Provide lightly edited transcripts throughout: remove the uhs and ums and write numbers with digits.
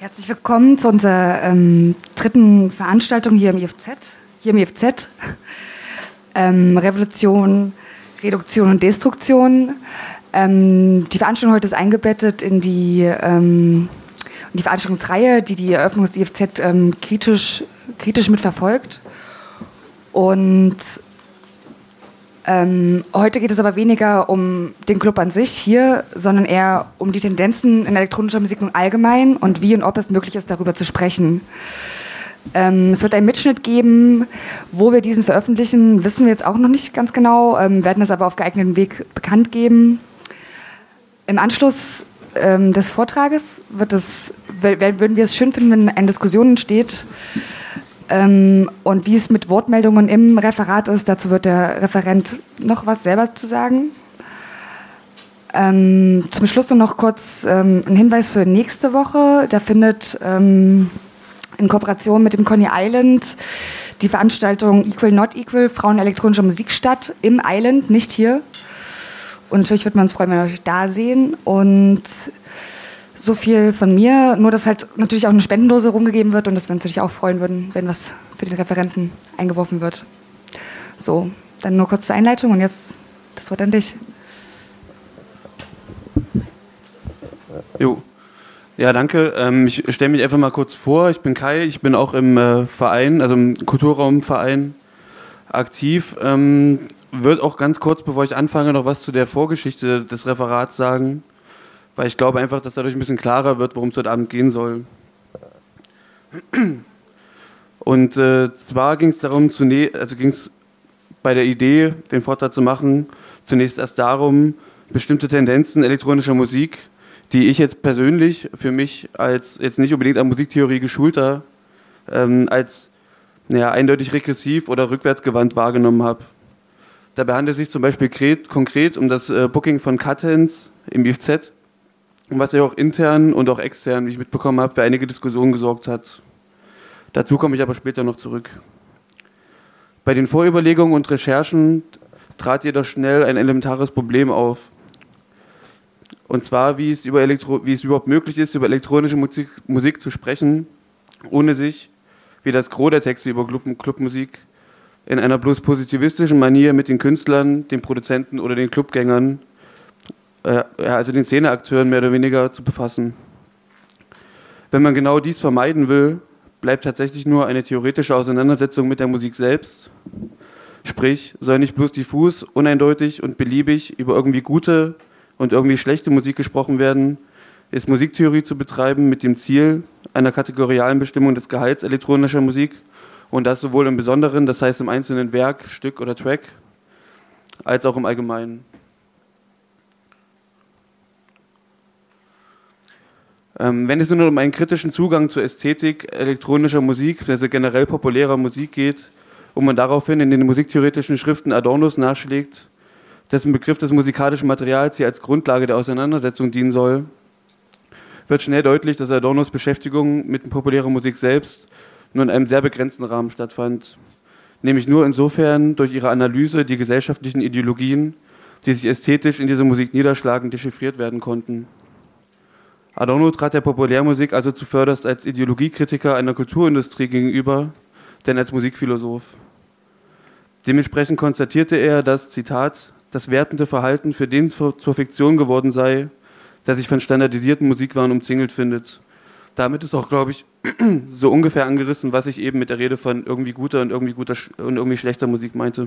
Herzlich willkommen zu unserer dritten Veranstaltung hier im IFZ. Revolution, Reduktion und Destruktion. Die Veranstaltung heute ist eingebettet in die Veranstaltungsreihe, die Eröffnung des IFZ kritisch mitverfolgt. Und heute geht es aber weniger um den Club an sich hier, sondern eher um die Tendenzen in elektronischer Musik nun allgemein und wie und ob es möglich ist, darüber zu sprechen. Es wird einen Mitschnitt geben. Wo wir diesen veröffentlichen, wissen wir jetzt auch noch nicht ganz genau, werden das aber auf geeigneten Weg bekannt geben. Im Anschluss des Vortrages würden wir es schön finden, wenn eine Diskussion entsteht. Und wie es mit Wortmeldungen im Referat ist, dazu wird der Referent noch was selber zu sagen. Zum Schluss noch kurz ein Hinweis für nächste Woche. Da findet in Kooperation mit dem Coney Island die Veranstaltung Equal Not Equal Frauen elektronischer Musik statt. Im Island, nicht hier. Und natürlich würden wir uns freuen, wenn wir euch da sehen. Und so viel von mir, nur dass halt natürlich auch eine Spendendose rumgegeben wird und dass wir uns natürlich auch freuen würden, wenn was für den Referenten eingeworfen wird. So, dann nur kurz zur Einleitung und jetzt das Wort an dich. Jo. Ja, danke. Ich stelle mich einfach mal kurz vor. Ich bin Kai, ich bin auch im Verein, also im Kulturraumverein aktiv. Würde auch ganz kurz, bevor ich anfange, noch was zu der Vorgeschichte des Referats sagen, weil ich glaube einfach, dass dadurch ein bisschen klarer wird, worum es heute Abend gehen soll. Und zwar ging es darum, bei der Idee, den Vortrag zu machen, zunächst erst darum, bestimmte Tendenzen elektronischer Musik, die ich jetzt persönlich für mich als jetzt nicht unbedingt an Musiktheorie geschulter, als eindeutig regressiv oder rückwärtsgewandt wahrgenommen habe. Dabei handelt es sich zum Beispiel konkret um das Booking von Cut-Hands im IFZ, was ja auch intern und auch extern, wie ich mitbekommen habe, für einige Diskussionen gesorgt hat. Dazu komme ich aber später noch zurück. Bei den Vorüberlegungen und Recherchen trat jedoch schnell ein elementares Problem auf. Und zwar, wie es überhaupt möglich ist, über elektronische Musik zu sprechen, ohne sich, wie das Gros der Texte über Clubmusik, in einer bloß positivistischen Manier mit den Künstlern, den Produzenten oder den Clubgängern, also den Szeneakteuren mehr oder weniger zu befassen. Wenn man genau dies vermeiden will, bleibt tatsächlich nur eine theoretische Auseinandersetzung mit der Musik selbst. Sprich, soll nicht bloß diffus, uneindeutig und beliebig über irgendwie gute und irgendwie schlechte Musik gesprochen werden, ist Musiktheorie zu betreiben mit dem Ziel einer kategorialen Bestimmung des Gehalts elektronischer Musik und das sowohl im Besonderen, das heißt im einzelnen Werk, Stück oder Track, als auch im Allgemeinen. Wenn es nur um einen kritischen Zugang zur Ästhetik elektronischer Musik, also generell populärer Musik geht, und man daraufhin in den musiktheoretischen Schriften Adornos nachschlägt, dessen Begriff des musikalischen Materials hier als Grundlage der Auseinandersetzung dienen soll, wird schnell deutlich, dass Adornos Beschäftigung mit populärer Musik selbst nur in einem sehr begrenzten Rahmen stattfand. Nämlich nur insofern durch ihre Analyse die gesellschaftlichen Ideologien, die sich ästhetisch in dieser Musik niederschlagen, dechiffriert werden konnten. Adorno trat der Populärmusik also zuvörderst als Ideologiekritiker einer Kulturindustrie gegenüber, denn als Musikphilosoph. Dementsprechend konstatierte er, dass, Zitat, das wertende Verhalten für den zur Fiktion geworden sei, der sich von standardisierten Musikwaren umzingelt findet. Damit ist auch, glaube ich, so ungefähr angerissen, was ich eben mit der Rede von irgendwie guter und irgendwie schlechter Musik meinte.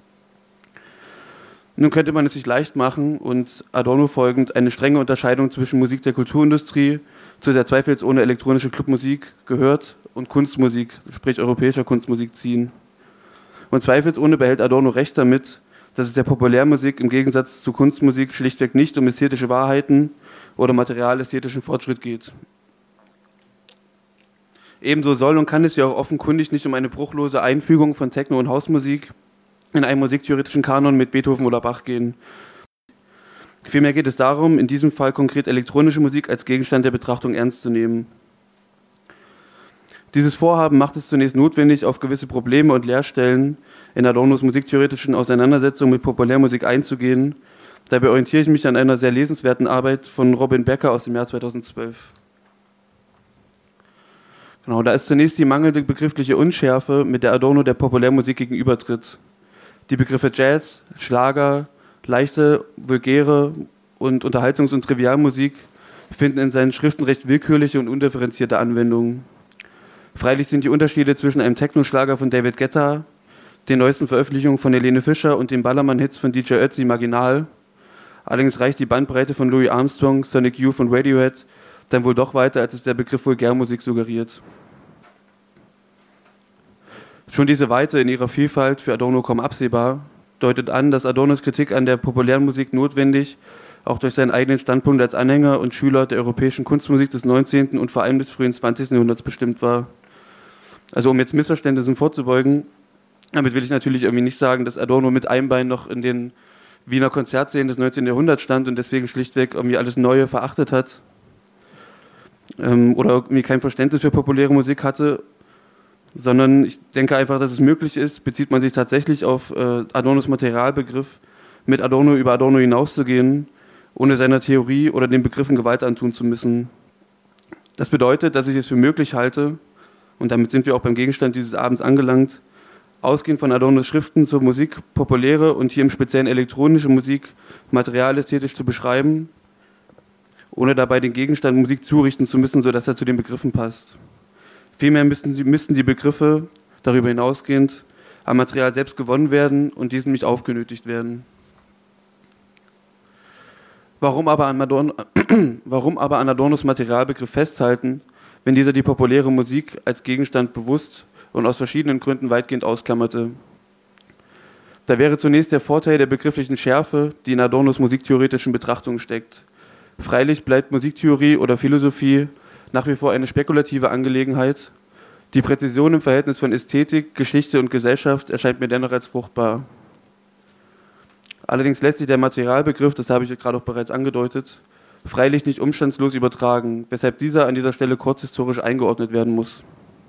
Nun könnte man es sich leicht machen und Adorno folgend eine strenge Unterscheidung zwischen Musik der Kulturindustrie, zu der zweifelsohne elektronische Clubmusik gehört, und Kunstmusik, sprich europäischer Kunstmusik, ziehen. Und zweifelsohne behält Adorno recht damit, dass es der Populärmusik im Gegensatz zu Kunstmusik schlichtweg nicht um ästhetische Wahrheiten oder materialästhetischen Fortschritt geht. Ebenso soll und kann es ja auch offenkundig nicht um eine bruchlose Einfügung von Techno- und Hausmusik in einen musiktheoretischen Kanon mit Beethoven oder Bach gehen. Vielmehr geht es darum, in diesem Fall konkret elektronische Musik als Gegenstand der Betrachtung ernst zu nehmen. Dieses Vorhaben macht es zunächst notwendig, auf gewisse Probleme und Leerstellen in Adornos musiktheoretischen Auseinandersetzung mit Populärmusik einzugehen. Dabei orientiere ich mich an einer sehr lesenswerten Arbeit von Robin Becker aus dem Jahr 2012. Genau, da ist zunächst die mangelnde begriffliche Unschärfe, mit der Adorno der Populärmusik gegenübertritt. Die Begriffe Jazz, Schlager, leichte, vulgäre und Unterhaltungs- und Trivialmusik finden in seinen Schriften recht willkürliche und undifferenzierte Anwendungen. Freilich sind die Unterschiede zwischen einem Techno-Schlager von David Guetta, den neuesten Veröffentlichungen von Helene Fischer und den Ballermann-Hits von DJ Ötzi marginal. Allerdings reicht die Bandbreite von Louis Armstrong, Sonic Youth und Radiohead dann wohl doch weiter, als es der Begriff Vulgärmusik suggeriert. Schon diese Weite in ihrer Vielfalt, für Adorno kaum absehbar, deutet an, dass Adornos Kritik an der populären Musik notwendig auch durch seinen eigenen Standpunkt als Anhänger und Schüler der europäischen Kunstmusik des 19. und vor allem des frühen 20. Jahrhunderts bestimmt war. Also um jetzt Missverständnissen vorzubeugen, damit will ich natürlich irgendwie nicht sagen, dass Adorno mit einem Bein noch in den Wiener Konzertsälen des 19. Jahrhunderts stand und deswegen schlichtweg irgendwie alles Neue verachtet hat oder irgendwie kein Verständnis für populäre Musik hatte, sondern ich denke einfach, dass es möglich ist, bezieht man sich tatsächlich auf Adornos Materialbegriff, mit Adorno über Adorno hinauszugehen, ohne seiner Theorie oder den Begriffen Gewalt antun zu müssen. Das bedeutet, dass ich es für möglich halte, und damit sind wir auch beim Gegenstand dieses Abends angelangt, ausgehend von Adornos Schriften zur Musik populäre und hier im Speziellen elektronische Musik materialästhetisch zu beschreiben, ohne dabei den Gegenstand Musik zurichten zu müssen, sodass er zu den Begriffen passt. Vielmehr müssten die Begriffe darüber hinausgehend am Material selbst gewonnen werden und diesem nicht aufgenötigt werden. Warum aber an Adornos Materialbegriff festhalten, wenn dieser die populäre Musik als Gegenstand bewusst und aus verschiedenen Gründen weitgehend ausklammerte? Da wäre zunächst der Vorteil der begrifflichen Schärfe, die in Adornos musiktheoretischen Betrachtungen steckt. Freilich bleibt Musiktheorie oder Philosophie nach wie vor eine spekulative Angelegenheit. Die Präzision im Verhältnis von Ästhetik, Geschichte und Gesellschaft erscheint mir dennoch als fruchtbar. Allerdings lässt sich der Materialbegriff, das habe ich gerade auch bereits angedeutet, freilich nicht umstandslos übertragen, weshalb dieser an dieser Stelle kurzhistorisch eingeordnet werden muss.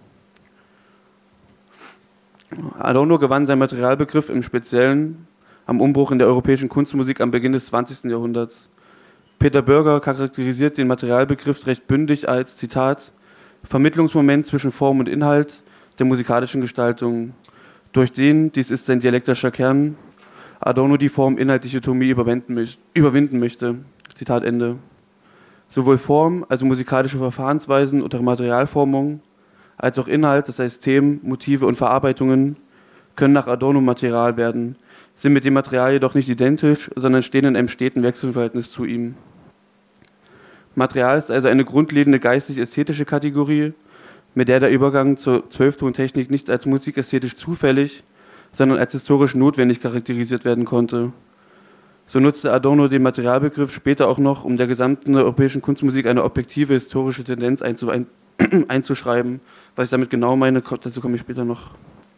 Adorno gewann seinen Materialbegriff im Speziellen am Umbruch in der europäischen Kunstmusik am Beginn des 20. Jahrhunderts. Peter Bürger charakterisiert den Materialbegriff recht bündig als, Zitat, Vermittlungsmoment zwischen Form und Inhalt der musikalischen Gestaltung, durch den, dies ist sein dialektischer Kern, Adorno die Form-Inhalt-Dichotomie überwinden möchte. Zitat Ende. Sowohl Form, also musikalische Verfahrensweisen oder Materialformung, als auch Inhalt, das heißt Themen, Motive und Verarbeitungen, können nach Adorno Material werden, sind mit dem Material jedoch nicht identisch, sondern stehen in einem steten Wechselverhältnis zu ihm. Material ist also eine grundlegende geistig-ästhetische Kategorie, mit der Übergang zur Zwölftontechnik nicht als musikästhetisch zufällig, sondern als historisch notwendig charakterisiert werden konnte. So nutzte Adorno den Materialbegriff später auch noch, um der gesamten europäischen Kunstmusik eine objektive historische Tendenz einzuschreiben. Was ich damit genau meine, dazu komme ich später noch.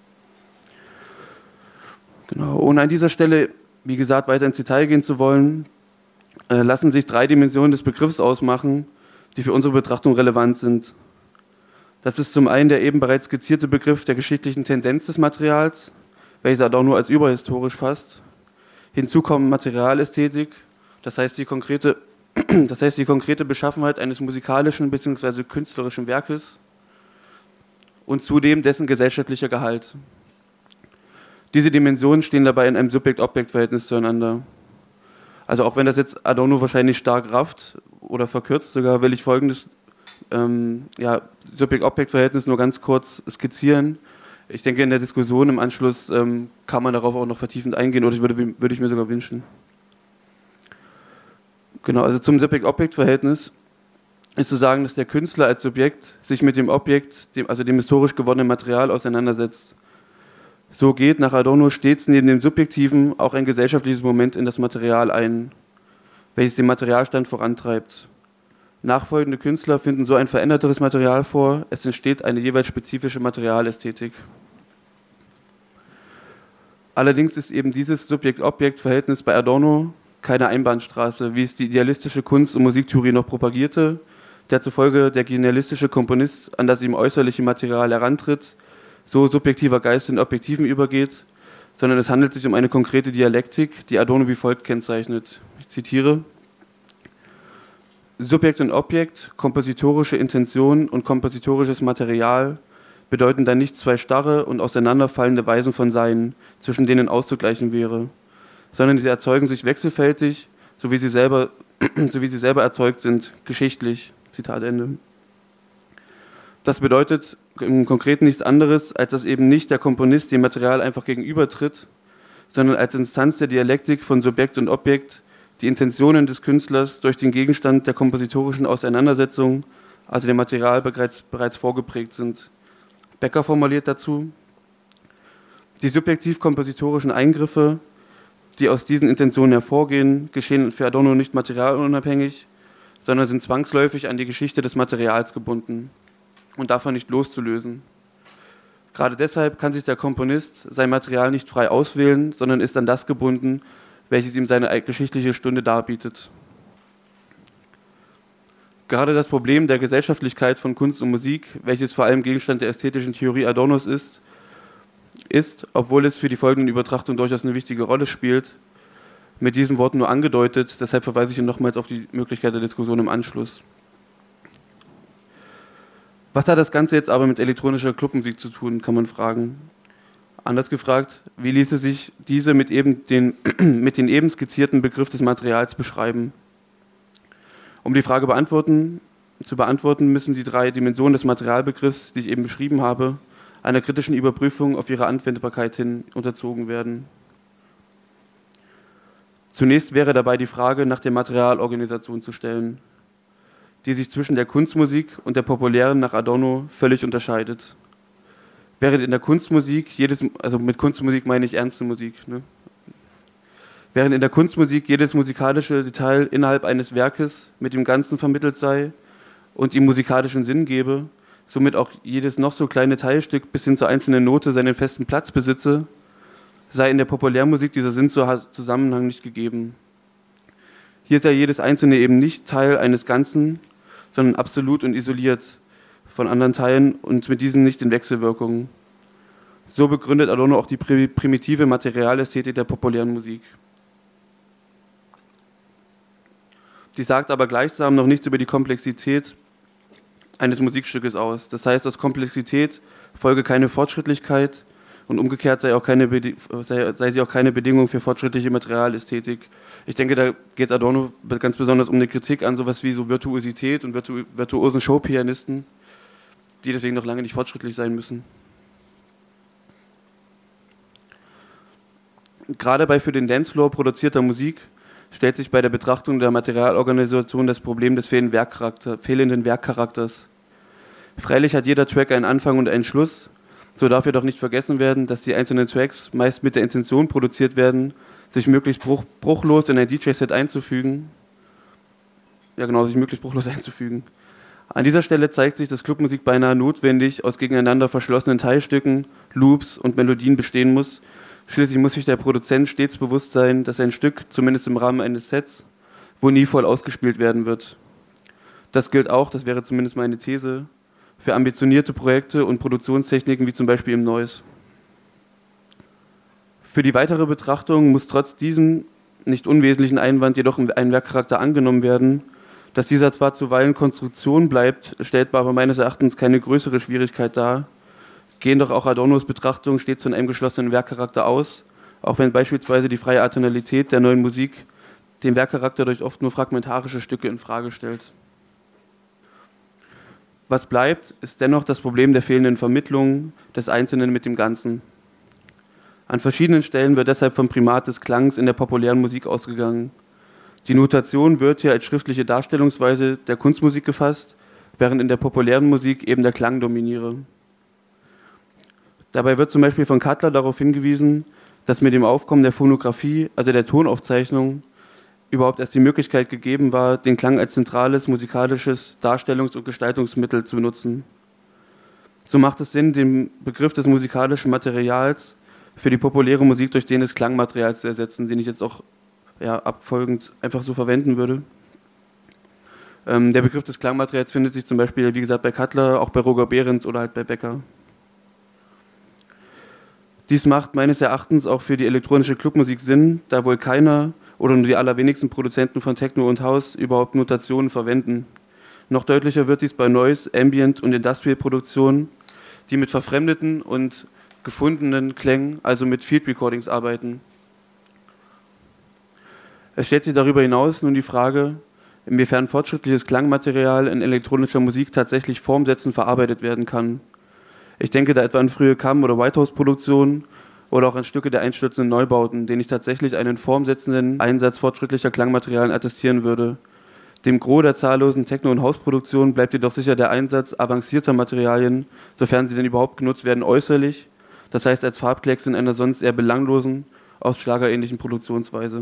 Genau. Ohne an dieser Stelle, wie gesagt, weiter ins Detail gehen zu wollen, lassen sich 3 Dimensionen des Begriffs ausmachen, die für unsere Betrachtung relevant sind. Das ist zum einen der eben bereits skizzierte Begriff der geschichtlichen Tendenz des Materials, welches Adorno als überhistorisch fasst. Hinzu kommt Materialästhetik, das heißt die konkrete Beschaffenheit eines musikalischen bzw. künstlerischen Werkes und zudem dessen gesellschaftlicher Gehalt. Diese Dimensionen stehen dabei in einem Subjekt-Objekt-Verhältnis zueinander. Also auch wenn das jetzt Adorno wahrscheinlich stark rafft oder verkürzt sogar, will ich folgendes Subjekt-Objekt-Verhältnis nur ganz kurz skizzieren. Ich denke, in der Diskussion im Anschluss kann man darauf auch noch vertiefend eingehen, oder würde ich mir sogar wünschen. Genau, also zum Subjekt-Objekt-Verhältnis ist zu sagen, dass der Künstler als Subjekt sich mit dem Objekt, dem historisch gewonnenen Material auseinandersetzt. So geht nach Adorno stets neben dem Subjektiven auch ein gesellschaftliches Moment in das Material ein, welches den Materialstand vorantreibt. Nachfolgende Künstler finden so ein veränderteres Material vor, es entsteht eine jeweils spezifische Materialästhetik. Allerdings ist eben dieses Subjekt-Objekt-Verhältnis bei Adorno keine Einbahnstraße, wie es die idealistische Kunst- und Musiktheorie noch propagierte, der zufolge der genialistische Komponist an das ihm äußerliche Material herantritt, so subjektiver Geist in Objektiven übergeht, sondern es handelt sich um eine konkrete Dialektik, die Adorno wie folgt kennzeichnet. Ich zitiere: Subjekt und Objekt, kompositorische Intention und kompositorisches Material bedeuten dann nicht zwei starre und auseinanderfallende Weisen von Sein, zwischen denen auszugleichen wäre, sondern sie erzeugen sich wechselfältig, so wie sie selber erzeugt sind, geschichtlich. Zitat Ende. Das bedeutet im Konkreten nichts anderes, als dass eben nicht der Komponist dem Material einfach gegenübertritt, sondern als Instanz der Dialektik von Subjekt und Objekt die Intentionen des Künstlers durch den Gegenstand der kompositorischen Auseinandersetzung, also dem Material, bereits vorgeprägt sind. Becker formuliert dazu: Die subjektiv-kompositorischen Eingriffe, die aus diesen Intentionen hervorgehen, geschehen für Adorno nicht materialunabhängig, sondern sind zwangsläufig an die Geschichte des Materials gebunden und davon nicht loszulösen. Gerade deshalb kann sich der Komponist sein Material nicht frei auswählen, sondern ist an das gebunden, welches ihm seine geschichtliche Stunde darbietet. Gerade das Problem der Gesellschaftlichkeit von Kunst und Musik, welches vor allem Gegenstand der ästhetischen Theorie Adornos ist, obwohl es für die folgenden Übertrachtungen durchaus eine wichtige Rolle spielt, mit diesen Worten nur angedeutet. Deshalb verweise ich nochmals auf die Möglichkeit der Diskussion im Anschluss. Was hat das Ganze jetzt aber mit elektronischer Clubmusik zu tun, kann man fragen. Anders gefragt, wie ließe sich diese mit den eben skizzierten Begriff des Materials beschreiben? Um die Frage zu beantworten, müssen die drei Dimensionen des Materialbegriffs, die ich eben beschrieben habe, einer kritischen Überprüfung auf ihre Anwendbarkeit hin unterzogen werden. Zunächst wäre dabei die Frage nach der Materialorganisation zu stellen, die sich zwischen der Kunstmusik und der populären nach Adorno völlig unterscheidet. Während in der Kunstmusik mit Kunstmusik meine ich ernste Musik, während in der Kunstmusik jedes musikalische Detail innerhalb eines Werkes mit dem Ganzen vermittelt sei und ihm musikalischen Sinn gebe, somit auch jedes noch so kleine Teilstück bis hin zur einzelnen Note seinen festen Platz besitze, sei in der Populärmusik dieser Sinnzusammenhang nicht gegeben. Hier sei jedes Einzelne eben nicht Teil eines Ganzen, sondern absolut und isoliert von anderen Teilen und mit diesen nicht in Wechselwirkungen. So begründet Adorno auch die primitive Materialästhetik der populären Musik. Sie sagt aber gleichsam noch nichts über die Komplexität eines Musikstückes aus. Das heißt, aus Komplexität folge keine Fortschrittlichkeit und umgekehrt sei sie auch keine Bedingung für fortschrittliche Materialästhetik. Ich denke, da geht Adorno ganz besonders um eine Kritik an sowas wie so Virtuosität und virtuosen Showpianisten, die deswegen noch lange nicht fortschrittlich sein müssen. Gerade bei für den Dancefloor produzierter Musik stellt sich bei der Betrachtung der Materialorganisation das Problem des fehlenden Werkcharakters. Freilich hat jeder Track einen Anfang und einen Schluss, so darf jedoch nicht vergessen werden, dass die einzelnen Tracks meist mit der Intention produziert werden, sich möglichst bruchlos in ein DJ-Set einzufügen. An dieser Stelle zeigt sich, dass Clubmusik beinahe notwendig aus gegeneinander verschlossenen Teilstücken, Loops und Melodien bestehen muss. Schließlich muss sich der Produzent stets bewusst sein, dass ein Stück, zumindest im Rahmen eines Sets, wohl nie voll ausgespielt werden wird. Das gilt auch, das wäre zumindest meine These, für ambitionierte Projekte und Produktionstechniken wie zum Beispiel im Noise. Für die weitere Betrachtung muss trotz diesem nicht unwesentlichen Einwand jedoch ein Werkcharakter angenommen werden. Dass dieser zwar zuweilen Konstruktion bleibt, stellt aber meines Erachtens keine größere Schwierigkeit dar. Gehen doch auch Adornos Betrachtungen stets von einem geschlossenen Werkcharakter aus, auch wenn beispielsweise die freie Atonalität der neuen Musik den Werkcharakter durch oft nur fragmentarische Stücke in Frage stellt. Was bleibt, ist dennoch das Problem der fehlenden Vermittlung des Einzelnen mit dem Ganzen. An verschiedenen Stellen wird deshalb vom Primat des Klangs in der populären Musik ausgegangen. Die Notation wird hier als schriftliche Darstellungsweise der Kunstmusik gefasst, während in der populären Musik eben der Klang dominiere. Dabei wird zum Beispiel von Cutler darauf hingewiesen, dass mit dem Aufkommen der Phonographie, also der Tonaufzeichnung, überhaupt erst die Möglichkeit gegeben war, den Klang als zentrales musikalisches Darstellungs- und Gestaltungsmittel zu benutzen. So macht es Sinn, den Begriff des musikalischen Materials für die populäre Musik durch den des Klangmaterials zu ersetzen, den ich jetzt auch abfolgend einfach so verwenden würde. Der Begriff des Klangmaterials findet sich zum Beispiel, wie gesagt, bei Cutler, auch bei Roger Behrens oder halt bei Becker. Dies macht meines Erachtens auch für die elektronische Clubmusik Sinn, da wohl keiner oder nur die allerwenigsten Produzenten von Techno und House überhaupt Notationen verwenden. Noch deutlicher wird dies bei Noise, Ambient und Industrial-Produktionen, die mit verfremdeten und gefundenen Klängen, also mit Field Recordings arbeiten. Es stellt sich darüber hinaus nun die Frage, inwiefern fortschrittliches Klangmaterial in elektronischer Musik tatsächlich formsetzend verarbeitet werden kann. Ich denke da etwa an frühe Cam- oder Whitehouse-Produktionen oder auch an Stücke der einstürzenden Neubauten, denen ich tatsächlich einen formsetzenden Einsatz fortschrittlicher Klangmaterialien attestieren würde. Dem Gros der zahllosen Techno- und Hausproduktionen bleibt jedoch sicher der Einsatz avancierter Materialien, sofern sie denn überhaupt genutzt werden, äußerlich, das heißt als Farbklecks in einer sonst eher belanglosen, oft schlagerähnlichen Produktionsweise.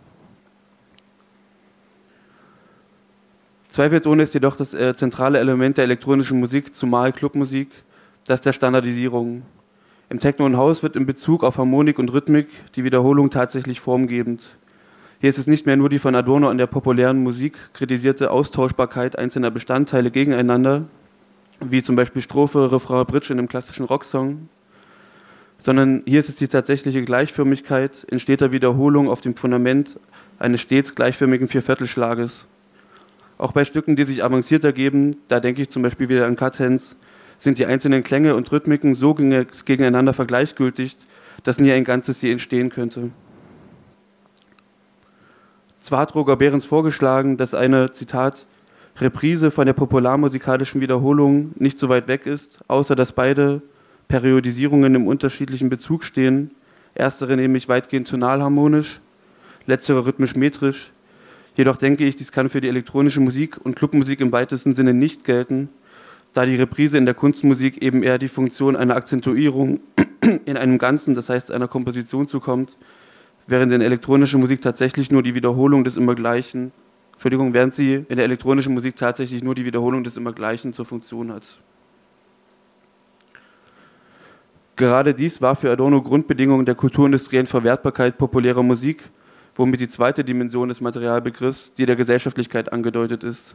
Zweifelsohne ist jedoch das zentrale Element der elektronischen Musik, zumal Clubmusik, das der Standardisierung. Im Techno und House wird in Bezug auf Harmonik und Rhythmik die Wiederholung tatsächlich formgebend. Hier ist es nicht mehr nur die von Adorno an der populären Musik kritisierte Austauschbarkeit einzelner Bestandteile gegeneinander, wie zum Beispiel Strophe, Refrain, Bridge in einem klassischen Rocksong, sondern hier ist es die tatsächliche Gleichförmigkeit in steter Wiederholung auf dem Fundament eines stets gleichförmigen Vierviertelschlages. Auch bei Stücken, die sich avancierter geben, da denke ich zum Beispiel wieder an Cut-Hands, sind die einzelnen Klänge und Rhythmiken so gegeneinander vergleichgültigt, dass nie ein Ganzes je entstehen könnte. Zwar hat Roger Behrens vorgeschlagen, dass eine, Zitat, Reprise von der popularmusikalischen Wiederholung nicht so weit weg ist, außer dass beide Periodisierungen im unterschiedlichen Bezug stehen, erstere nämlich weitgehend tonalharmonisch, letztere rhythmisch-metrisch. Jedoch denke ich, dies kann für die elektronische Musik und Clubmusik im weitesten Sinne nicht gelten, da die Reprise in der Kunstmusik eben eher die Funktion einer Akzentuierung in einem Ganzen, das heißt einer Komposition zukommt, während in elektronischer Musik tatsächlich nur die Wiederholung des Immergleichen, während sie in der elektronischen Musik tatsächlich nur die Wiederholung des Immergleichen zur Funktion hat. Gerade dies war für Adorno Grundbedingung der kulturindustriellen Verwertbarkeit populärer Musik, womit die zweite Dimension des Materialbegriffs, die der Gesellschaftlichkeit angedeutet ist.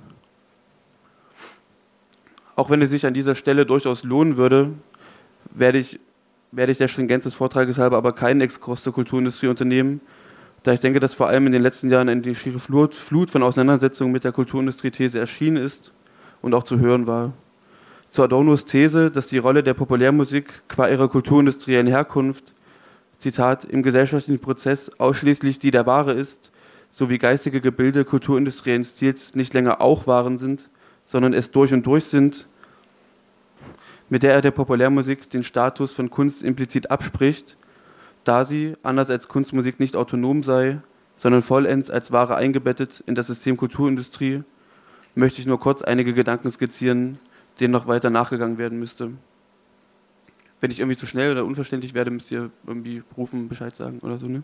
Auch wenn es sich an dieser Stelle durchaus lohnen würde, werde ich der Stringenz des Vortrages halber aber keinen Exkurs zur Kulturindustrie unternehmen, da ich denke, dass vor allem in den letzten Jahren eine schiere Flut von Auseinandersetzungen mit der Kulturindustrie-These erschienen ist und auch zu hören war. Zu Adornos These, dass die Rolle der Populärmusik qua ihrer kulturindustriellen Herkunft, Zitat, im gesellschaftlichen Prozess ausschließlich die der Ware ist, sowie geistige Gebilde kulturindustriellen Stils nicht länger auch Waren sind, sondern es durch und durch sind, mit der er der Populärmusik den Status von Kunst implizit abspricht, da sie, anders als Kunstmusik, nicht autonom sei, sondern vollends als Ware eingebettet in das System Kulturindustrie, möchte ich nur kurz einige Gedanken skizzieren, denen noch weiter nachgegangen werden müsste. Wenn ich irgendwie zu schnell oder unverständlich werde, müsst ihr irgendwie rufen, Bescheid sagen oder so, ne?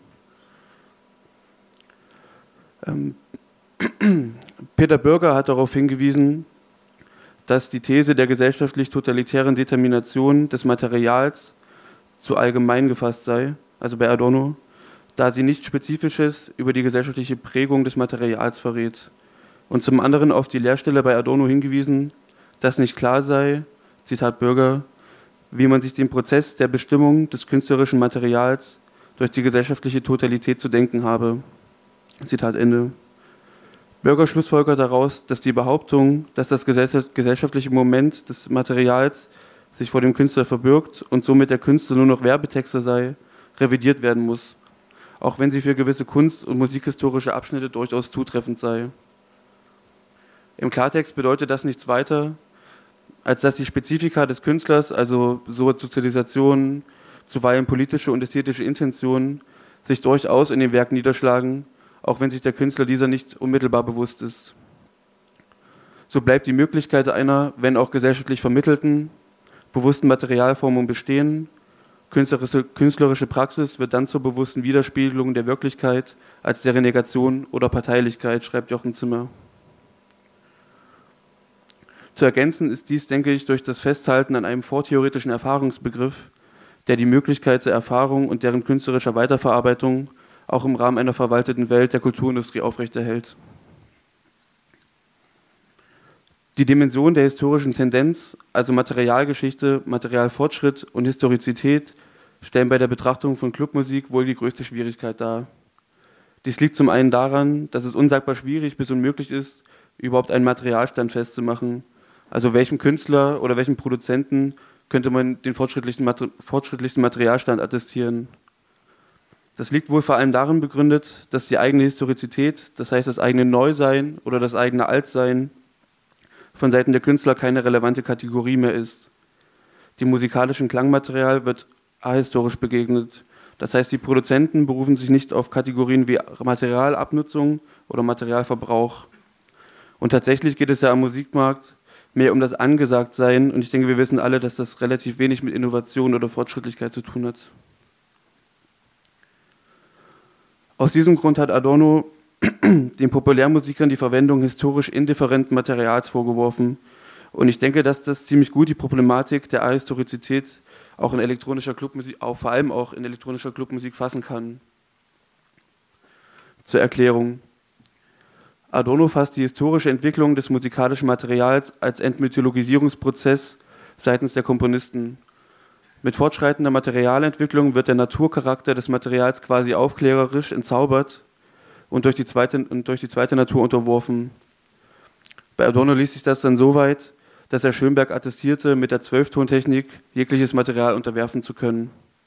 Peter Bürger hat darauf hingewiesen, dass die These der gesellschaftlich-totalitären Determination des Materials zu allgemein gefasst sei, also bei Adorno, da sie nichts Spezifisches über die gesellschaftliche Prägung des Materials verrät. Und zum anderen auf die Leerstelle bei Adorno hingewiesen, dass nicht klar sei, Zitat Bürger, wie man sich den Prozess der Bestimmung des künstlerischen Materials durch die gesellschaftliche Totalität zu denken habe. Zitat Ende. Bürger schlussfolgert daraus, dass die Behauptung, dass das gesellschaftliche Moment des Materials sich vor dem Künstler verbirgt und somit der Künstler nur noch Werbetexter sei, revidiert werden muss, auch wenn sie für gewisse kunst- und musikhistorische Abschnitte durchaus zutreffend sei. Im Klartext bedeutet das nichts weiter, als dass die Spezifika des Künstlers, also Sozialisation, zuweilen politische und ästhetische Intentionen, sich durchaus in dem Werk niederschlagen, auch wenn sich der Künstler dieser nicht unmittelbar bewusst ist. So bleibt die Möglichkeit einer, wenn auch gesellschaftlich vermittelten, bewussten Materialformung bestehen. Künstlerische Praxis wird dann zur bewussten Widerspiegelung der Wirklichkeit als deren Negation oder Parteilichkeit, schreibt Jochen Zimmer. Zu ergänzen ist dies, denke ich, durch das Festhalten an einem vortheoretischen Erfahrungsbegriff, der die Möglichkeit zur Erfahrung und deren künstlerischer Weiterverarbeitung auch im Rahmen einer verwalteten Welt der Kulturindustrie aufrechterhält. Die Dimension der historischen Tendenz, also Materialgeschichte, Materialfortschritt und Historizität, stellen bei der Betrachtung von Clubmusik wohl die größte Schwierigkeit dar. Dies liegt zum einen daran, dass es unsagbar schwierig bis unmöglich ist, überhaupt einen Materialstand festzumachen. Also welchem Künstler oder welchem Produzenten könnte man den fortschrittlichsten Materialstand attestieren. Das liegt wohl vor allem darin begründet, dass die eigene Historizität, das heißt das eigene Neusein oder das eigene Altsein, von Seiten der Künstler keine relevante Kategorie mehr ist. Dem musikalischen Klangmaterial wird ahistorisch begegnet. Das heißt, die Produzenten berufen sich nicht auf Kategorien wie Materialabnutzung oder Materialverbrauch. Und tatsächlich geht es ja am Musikmarkt mehr um das Angesagtsein. Und ich denke, wir wissen alle, dass das relativ wenig mit Innovation oder Fortschrittlichkeit zu tun hat. Aus diesem Grund hat Adorno den Populärmusikern die Verwendung historisch indifferenten Materials vorgeworfen. Und ich denke, dass das ziemlich gut die Problematik der Ahistorizität auch in elektronischer Clubmusik, vor allem auch in elektronischer Clubmusik fassen kann. Zur Erklärung. Adorno fasst die historische Entwicklung des musikalischen Materials als Entmythologisierungsprozess seitens der Komponisten. Mit fortschreitender Materialentwicklung wird der Naturcharakter des Materials quasi aufklärerisch entzaubert und durch die zweite Natur unterworfen. Bei Adorno ließ sich das dann so weit, dass er Schönberg attestierte, mit der Zwölftontechnik jegliches Material unterwerfen zu können.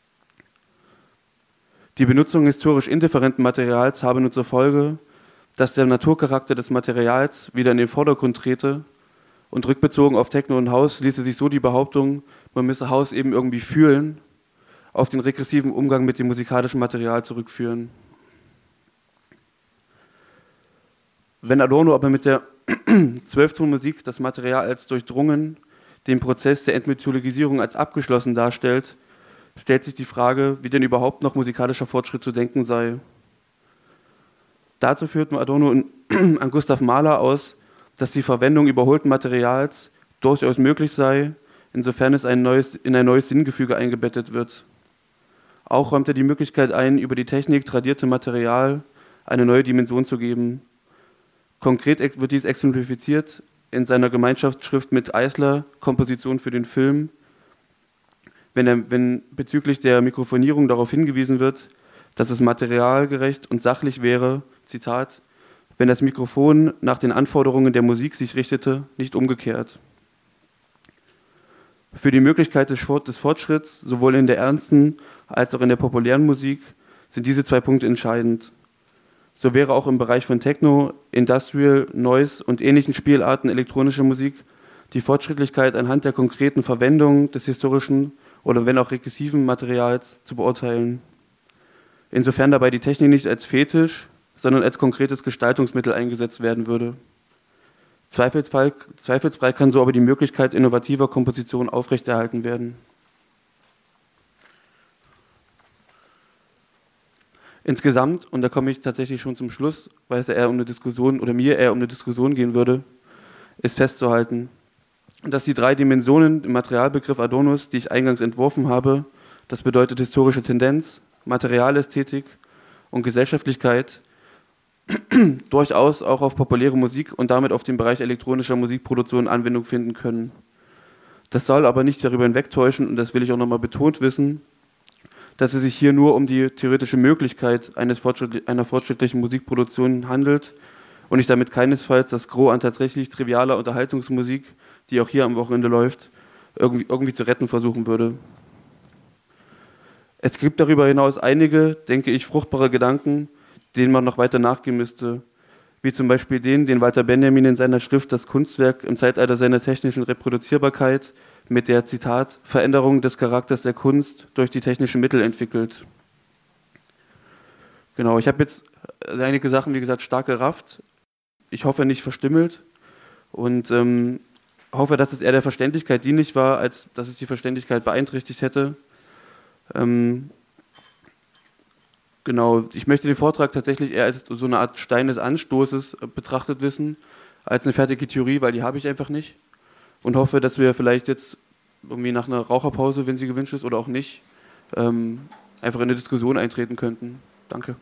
Die Benutzung historisch indifferenten Materials habe nur zur Folge, dass der Naturcharakter des Materials wieder in den Vordergrund trete, und rückbezogen auf Techno und House ließe sich so die Behauptung, man müsse House eben irgendwie fühlen, auf den regressiven Umgang mit dem musikalischen Material zurückführen. Wenn Adorno aber mit der Zwölftonmusik das Material als durchdrungen, den Prozess der Entmythologisierung als abgeschlossen darstellt, stellt sich die Frage, wie denn überhaupt noch musikalischer Fortschritt zu denken sei. Dazu führt Adorno an Gustav Mahler aus, dass die Verwendung überholten Materials durchaus möglich sei, insofern es in ein neues Sinngefüge eingebettet wird. Auch räumt er die Möglichkeit ein, über die Technik tradierte Material eine neue Dimension zu geben. Konkret wird dies exemplifiziert in seiner Gemeinschaftsschrift mit Eisler, Komposition für den Film, wenn bezüglich der Mikrofonierung darauf hingewiesen wird, dass es materialgerecht und sachlich wäre, Zitat, wenn das Mikrofon nach den Anforderungen der Musik sich richtete, nicht umgekehrt. Für die Möglichkeit des Fortschritts, sowohl in der ernsten als auch in der populären Musik, sind diese zwei Punkte entscheidend. So wäre auch im Bereich von Techno, Industrial, Noise und ähnlichen Spielarten elektronischer Musik die Fortschrittlichkeit anhand der konkreten Verwendung des historischen oder wenn auch regressiven Materials zu beurteilen. Insofern dabei die Technik nicht als Fetisch, sondern als konkretes Gestaltungsmittel eingesetzt werden würde. Zweifelsfrei kann so aber die Möglichkeit innovativer Komposition aufrechterhalten werden. Insgesamt, und da komme ich tatsächlich schon zum Schluss, weil es ja eher um eine Diskussion oder mir eher um eine Diskussion gehen würde, ist festzuhalten, dass die drei Dimensionen im Materialbegriff Adornos, die ich eingangs entworfen habe, das bedeutet historische Tendenz, Materialästhetik und Gesellschaftlichkeit, durchaus auch auf populäre Musik und damit auf den Bereich elektronischer Musikproduktion Anwendung finden können. Das soll aber nicht darüber hinwegtäuschen, und das will ich auch nochmal betont wissen, dass es sich hier nur um die theoretische Möglichkeit einer fortschrittlichen Musikproduktion handelt und ich damit keinesfalls das Gros an tatsächlich trivialer Unterhaltungsmusik, die auch hier am Wochenende läuft, irgendwie zu retten versuchen würde. Es gibt darüber hinaus einige, denke ich, fruchtbare Gedanken, denen man noch weiter nachgehen müsste, wie zum Beispiel den Walter Benjamin in seiner Schrift Das Kunstwerk im Zeitalter seiner technischen Reproduzierbarkeit mit der, Zitat, Veränderung des Charakters der Kunst durch die technischen Mittel entwickelt. Genau, ich habe jetzt einige Sachen, wie gesagt, stark gerafft. Ich hoffe, nicht verstümmelt und hoffe, dass es eher der Verständlichkeit dienlich war, als dass es die Verständlichkeit beeinträchtigt hätte. Genau, ich möchte den Vortrag tatsächlich eher als so eine Art Stein des Anstoßes betrachtet wissen, als eine fertige Theorie, weil die habe ich einfach nicht. Und hoffe, dass wir vielleicht jetzt irgendwie nach einer Raucherpause, wenn sie gewünscht ist oder auch nicht, einfach in eine Diskussion eintreten könnten. Danke.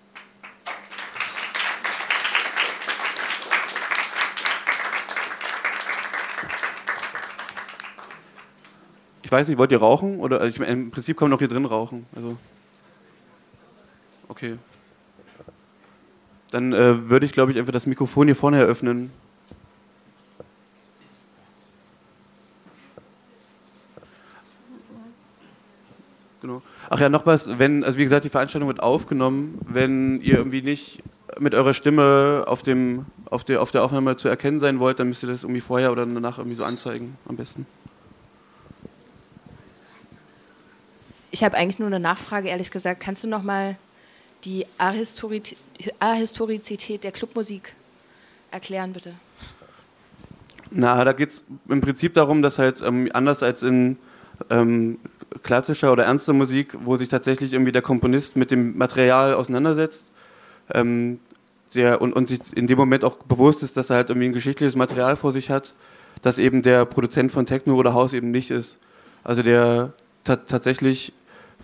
Ich weiß nicht, wollt ihr rauchen? Oder ich meine, im Prinzip kann man auch hier drin rauchen. Also okay. Dann würde ich, glaube ich, einfach das Mikrofon hier vorne eröffnen. Genau. Ach ja, noch was, also wie gesagt, die Veranstaltung wird aufgenommen, wenn ihr irgendwie nicht mit eurer Stimme auf der Aufnahme zu erkennen sein wollt, dann müsst ihr das irgendwie vorher oder danach irgendwie so anzeigen, am besten. Ich habe eigentlich nur eine Nachfrage, ehrlich gesagt. Kannst du nochmal die Ahistorizität der Clubmusik erklären, bitte? Na, da geht es im Prinzip darum, dass halt anders als in klassischer oder ernster Musik, wo sich tatsächlich irgendwie der Komponist mit dem Material auseinandersetzt, und sich in dem Moment auch bewusst ist, dass er halt irgendwie ein geschichtliches Material vor sich hat, dass eben der Produzent von Techno oder House eben nicht ist. Also der tatsächlich,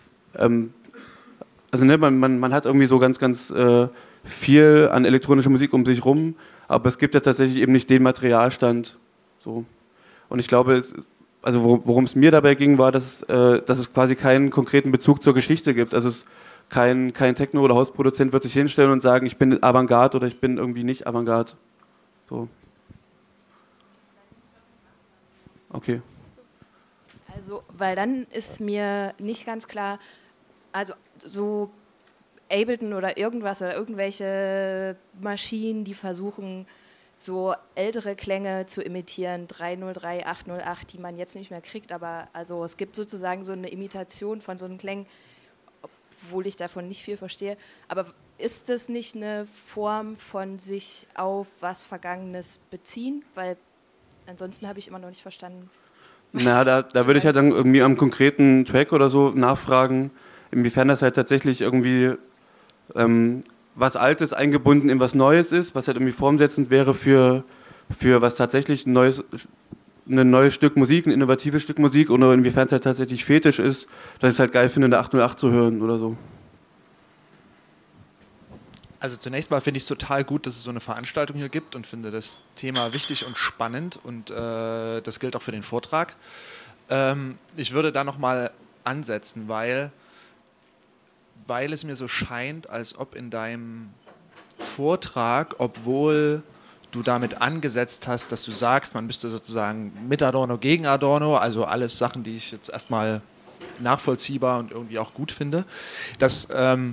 also ne, man hat irgendwie so ganz viel an elektronischer Musik um sich rum, aber es gibt ja tatsächlich eben nicht den Materialstand. So. Und ich glaube, also worum es mir dabei ging, war, dass es quasi keinen konkreten Bezug zur Geschichte gibt. Also kein Techno- oder Hausproduzent wird sich hinstellen und sagen, ich bin Avantgarde oder ich bin irgendwie nicht Avantgarde. So. Okay. Also, weil dann ist mir nicht ganz klar, also so Ableton oder irgendwas oder irgendwelche Maschinen, die versuchen, so ältere Klänge zu imitieren, 303, 808, die man jetzt nicht mehr kriegt, aber also es gibt sozusagen so eine Imitation von so einem Klängen, obwohl ich davon nicht viel verstehe, aber ist das nicht eine Form von sich auf was Vergangenes beziehen? Weil ansonsten habe ich immer noch nicht verstanden. Na, da würde ich halt dann irgendwie am konkreten Track oder so nachfragen, inwiefern das halt tatsächlich irgendwie was Altes eingebunden in was Neues ist, was halt irgendwie formsetzend wäre für was tatsächlich ein neues Stück Musik, ein innovatives Stück Musik, oder inwiefern es halt tatsächlich fetisch ist, dass ich es halt geil finde, eine 808 zu hören oder so. Also zunächst mal finde ich es total gut, dass es so eine Veranstaltung hier gibt und finde das Thema wichtig und spannend und das gilt auch für den Vortrag. Ich würde da nochmal ansetzen, weil es mir so scheint, als ob in deinem Vortrag, obwohl du damit angesetzt hast, dass du sagst, man müsste sozusagen mit Adorno gegen Adorno, also alles Sachen, die ich jetzt erstmal nachvollziehbar und irgendwie auch gut finde, dass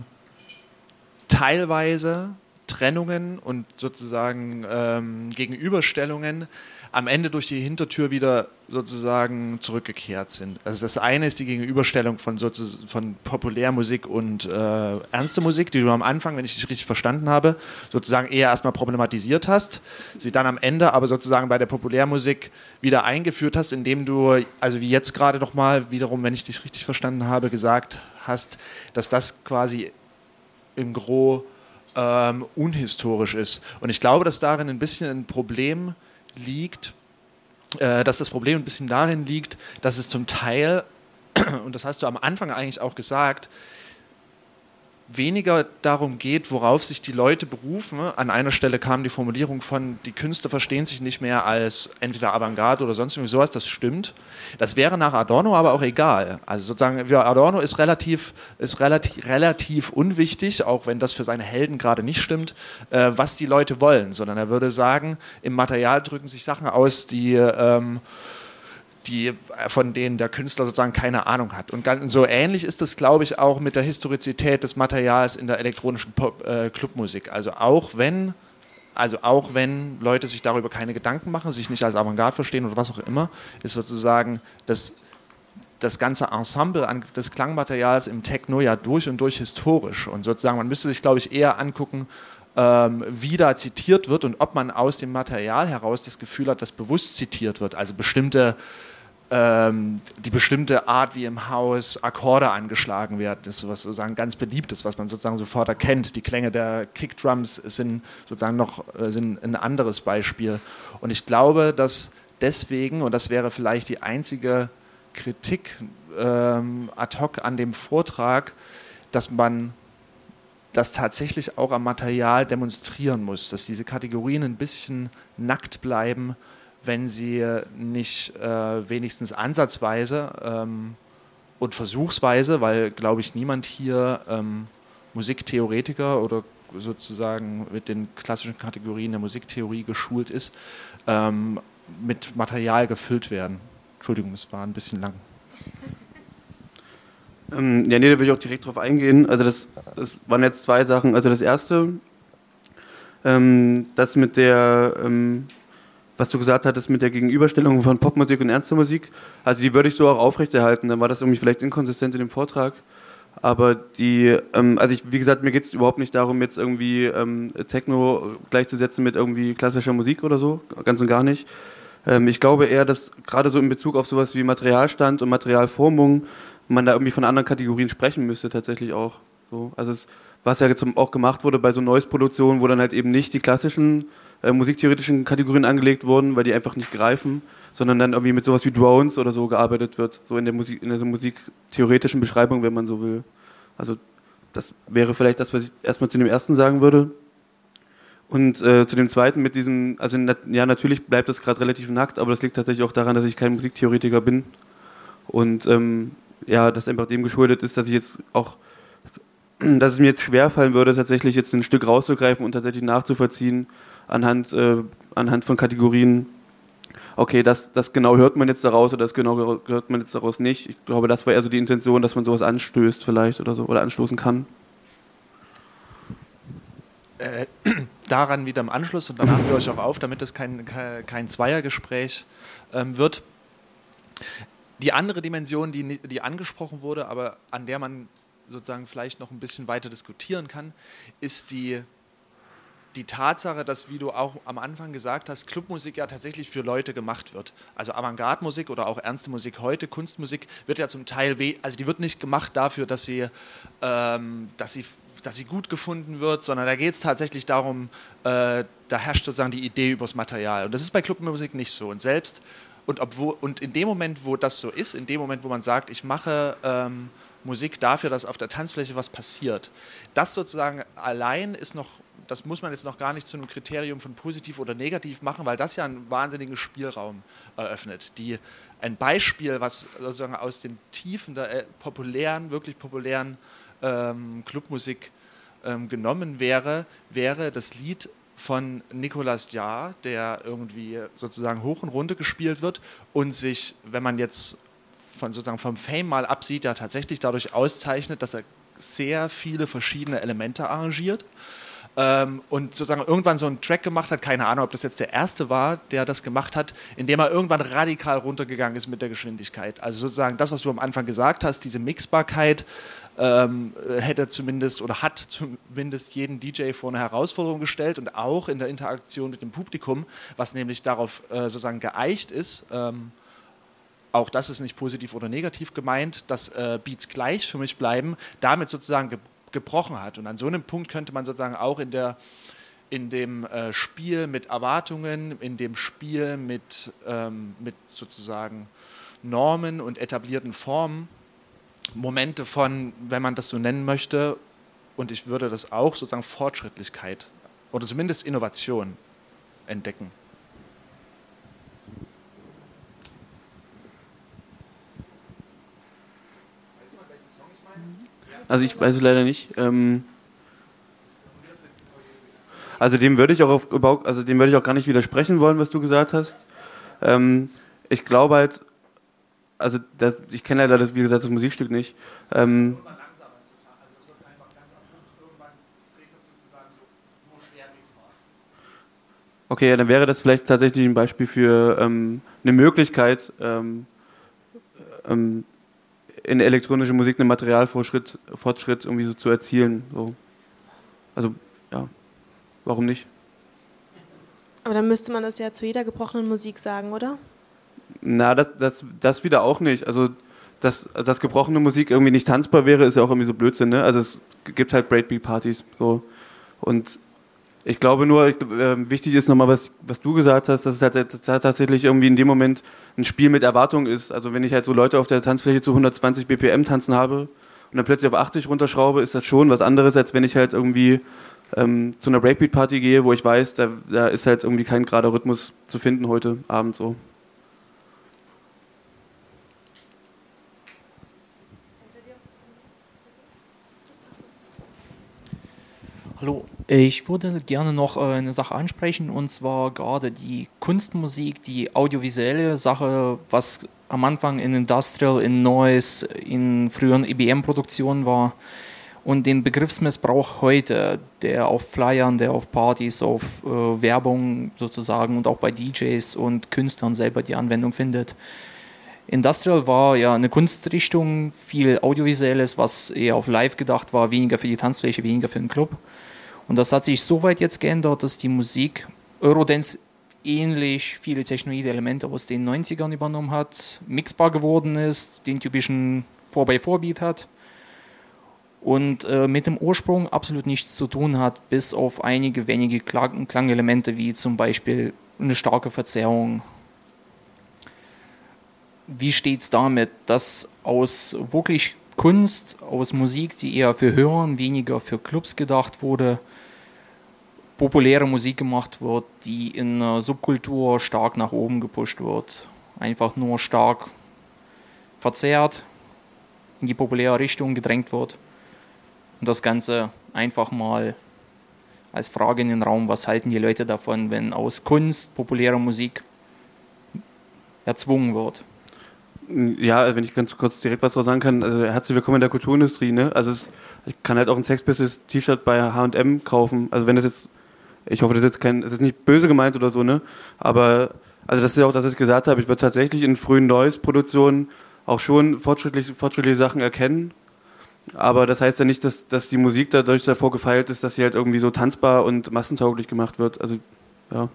teilweise Trennungen und sozusagen Gegenüberstellungen am Ende durch die Hintertür wieder sozusagen zurückgekehrt sind. Also das eine ist die Gegenüberstellung von Populärmusik und ernste Musik, die du am Anfang, wenn ich dich richtig verstanden habe, sozusagen eher erstmal problematisiert hast, sie dann am Ende aber sozusagen bei der Populärmusik wieder eingeführt hast, indem du, also wie jetzt gerade nochmal wiederum, wenn ich dich richtig verstanden habe, gesagt hast, dass das quasi im Gros unhistorisch ist. Und ich glaube, dass darin ein bisschen ein Problem liegt, dass das Problem ein bisschen darin liegt, dass es zum Teil, und das hast du am Anfang eigentlich auch gesagt, weniger darum geht, worauf sich die Leute berufen. An einer Stelle kam die Formulierung von, die Künstler verstehen sich nicht mehr als entweder Avantgarde oder sonst irgendwie sowas, das stimmt. Das wäre nach Adorno aber auch egal. Also sozusagen, für Adorno ist relativ unwichtig, auch wenn das für seine Helden gerade nicht stimmt, was die Leute wollen, sondern er würde sagen, im Material drücken sich Sachen aus, von denen der Künstler sozusagen keine Ahnung hat. Und so ähnlich ist es, glaube ich, auch mit der Historizität des Materials in der elektronischen Clubmusik. Also auch wenn Leute sich darüber keine Gedanken machen, sich nicht als Avantgarde verstehen oder was auch immer, ist sozusagen das ganze Ensemble des Klangmaterials im Techno ja durch und durch historisch. Und sozusagen, man müsste sich, glaube ich, eher angucken, wie da zitiert wird und ob man aus dem Material heraus das Gefühl hat, dass bewusst zitiert wird. Also die bestimmte Art, wie im Haus Akkorde angeschlagen werden, ist sowas sozusagen ganz Beliebtes, was man sozusagen sofort erkennt. Die Klänge der Kickdrums sind sozusagen sind ein anderes Beispiel. Und ich glaube, dass deswegen, und das wäre vielleicht die einzige Kritik ad hoc an dem Vortrag, dass man das tatsächlich auch am Material demonstrieren muss, dass diese Kategorien ein bisschen nackt bleiben, wenn sie nicht wenigstens ansatzweise und versuchsweise, weil, glaube ich, niemand hier Musiktheoretiker oder sozusagen mit den klassischen Kategorien der Musiktheorie geschult ist, mit Material gefüllt werden. Entschuldigung, das war ein bisschen lang. Ja, nee, da will ich auch direkt drauf eingehen. Also das waren jetzt zwei Sachen. Also das erste, das mit der, was du gesagt hattest, mit der Gegenüberstellung von Popmusik und ernster Musik, also die würde ich so auch aufrechterhalten. Dann war das irgendwie vielleicht inkonsistent in dem Vortrag. Aber wie gesagt, mir geht es überhaupt nicht darum, jetzt irgendwie Techno gleichzusetzen mit irgendwie klassischer Musik oder so, ganz und gar nicht. Ich glaube eher, dass gerade so in Bezug auf sowas wie Materialstand und Materialformung man da irgendwie von anderen Kategorien sprechen müsste, tatsächlich auch. So. Also was ja jetzt auch gemacht wurde bei so Noise-Produktionen, wo dann halt eben nicht die klassischen musiktheoretischen Kategorien angelegt wurden, weil die einfach nicht greifen, sondern dann irgendwie mit sowas wie Drones oder so gearbeitet wird, so in der musiktheoretischen Beschreibung, wenn man so will. Also das wäre vielleicht das, was ich erstmal zu dem ersten sagen würde. Und zu dem zweiten mit diesem, also ja, natürlich bleibt das gerade relativ nackt, aber das liegt tatsächlich auch daran, dass ich kein Musiktheoretiker bin. Und ja, das einfach dem geschuldet ist, dass es mir jetzt schwerfallen würde, tatsächlich jetzt ein Stück rauszugreifen und tatsächlich nachzuvollziehen anhand von Kategorien, okay, das genau hört man jetzt daraus oder das genau hört man jetzt daraus nicht. Ich glaube, das war eher so die Intention, dass man sowas anstößt vielleicht oder so oder anstoßen kann. Daran wieder im Anschluss und dann machen wir euch auch auf, damit es kein Zweiergespräch wird. Die andere Dimension, die angesprochen wurde, aber an der man sozusagen vielleicht noch ein bisschen weiter diskutieren kann, ist die Tatsache, dass, wie du auch am Anfang gesagt hast, Clubmusik ja tatsächlich für Leute gemacht wird. Also Avantgarde-Musik oder auch ernste Musik heute, Kunstmusik, wird ja zum Teil, also die wird nicht gemacht dafür, dass sie gut gefunden wird, sondern da geht es tatsächlich darum, da herrscht sozusagen die Idee übers Material. Und das ist bei Clubmusik nicht so. Und in dem Moment, wo das so ist, in dem Moment, wo man sagt, ich mache Musik dafür, dass auf der Tanzfläche was passiert, das sozusagen allein ist noch, das muss man jetzt noch gar nicht zu einem Kriterium von positiv oder negativ machen, weil das ja einen wahnsinnigen Spielraum eröffnet. Ein Beispiel, was sozusagen aus den Tiefen der wirklich populären Clubmusik genommen wäre das Lied von Nicolas Jaar, der irgendwie sozusagen hoch und runter gespielt wird und sich, wenn man jetzt vom Fame mal absieht, ja tatsächlich dadurch auszeichnet, dass er sehr viele verschiedene Elemente arrangiert und sozusagen irgendwann so einen Track gemacht hat, keine Ahnung, ob das jetzt der erste war, der das gemacht hat, indem er irgendwann radikal runtergegangen ist mit der Geschwindigkeit. Also sozusagen das, was du am Anfang gesagt hast, diese Mixbarkeit, hat zumindest jeden DJ vor eine Herausforderung gestellt und auch in der Interaktion mit dem Publikum, was nämlich darauf sozusagen geeicht ist, auch das ist nicht positiv oder negativ gemeint, dass Beats gleich für mich bleiben, damit sozusagen gebrochen hat. Und an so einem Punkt könnte man sozusagen auch in dem Spiel mit Erwartungen, in dem Spiel mit sozusagen Normen und etablierten Formen Momente von, wenn man das so nennen möchte, und ich würde das auch sozusagen Fortschrittlichkeit oder zumindest Innovation entdecken. Also ich weiß es leider nicht. Also dem würde ich auch gar nicht widersprechen wollen, was du gesagt hast. Ich glaube halt, also ich kenne leider wie gesagt das Musikstück nicht. Okay, ja, dann wäre das vielleicht tatsächlich ein Beispiel für eine Möglichkeit, in der elektronischen Musik einen Materialfortschritt irgendwie so zu erzielen. So. Also ja, warum nicht? Aber dann müsste man das ja zu jeder gebrochenen Musik sagen, oder? Na, das wieder auch nicht. Also, dass gebrochene Musik irgendwie nicht tanzbar wäre, ist ja auch irgendwie so Blödsinn, ne? Also, es gibt halt Breakbeat-Partys, so. Und ich glaube nur, wichtig ist nochmal, was du gesagt hast, dass es halt tatsächlich irgendwie in dem Moment ein Spiel mit Erwartung ist. Also, wenn ich halt so Leute auf der Tanzfläche zu 120 BPM tanzen habe und dann plötzlich auf 80 runterschraube, ist das schon was anderes, als wenn ich halt irgendwie zu einer Breakbeat-Party gehe, wo ich weiß, da ist halt irgendwie kein gerader Rhythmus zu finden heute Abend so. Hallo, ich würde gerne noch eine Sache ansprechen, und zwar gerade die Kunstmusik, die audiovisuelle Sache, was am Anfang in Industrial, in Noise, in früheren IBM-Produktionen war, und den Begriffsmissbrauch heute, der auf Flyern, der auf Partys, auf Werbung sozusagen und auch bei DJs und Künstlern selber die Anwendung findet. Industrial war ja eine Kunstrichtung, viel Audiovisuelles, was eher auf Live gedacht war, weniger für die Tanzfläche, weniger für den Club. Und das hat sich so weit jetzt geändert, dass die Musik Eurodance ähnlich viele technoide Elemente aus den 90ern übernommen hat, mixbar geworden ist, den typischen 4x4-Beat hat und mit dem Ursprung absolut nichts zu tun hat, bis auf einige wenige Klangelemente, wie zum Beispiel eine starke Verzerrung. Wie steht es damit, dass aus wirklich Kunst, aus Musik, die eher für Hören, weniger für Clubs gedacht wurde, populäre Musik gemacht wird, die in einer Subkultur stark nach oben gepusht wird, einfach nur stark verzerrt, in die populäre Richtung gedrängt wird und das Ganze einfach mal als Frage in den Raum, was halten die Leute davon, wenn aus Kunst populäre Musik erzwungen wird? Ja, also wenn ich ganz kurz direkt was draus sagen kann, also herzlich willkommen in der Kulturindustrie, ne? Also ich kann halt auch ein Sex Pistols T-Shirt bei H&M kaufen, also wenn das jetzt, ich hoffe, das ist jetzt das ist nicht böse gemeint oder so, ne? Aber, also das ist ja auch, dass ich gesagt habe, ich würde tatsächlich in frühen Noise-Produktionen auch schon fortschrittliche Sachen erkennen, aber das heißt ja nicht, dass die Musik dadurch davor gefeilt ist, dass sie halt irgendwie so tanzbar und massentauglich gemacht wird, also, ja.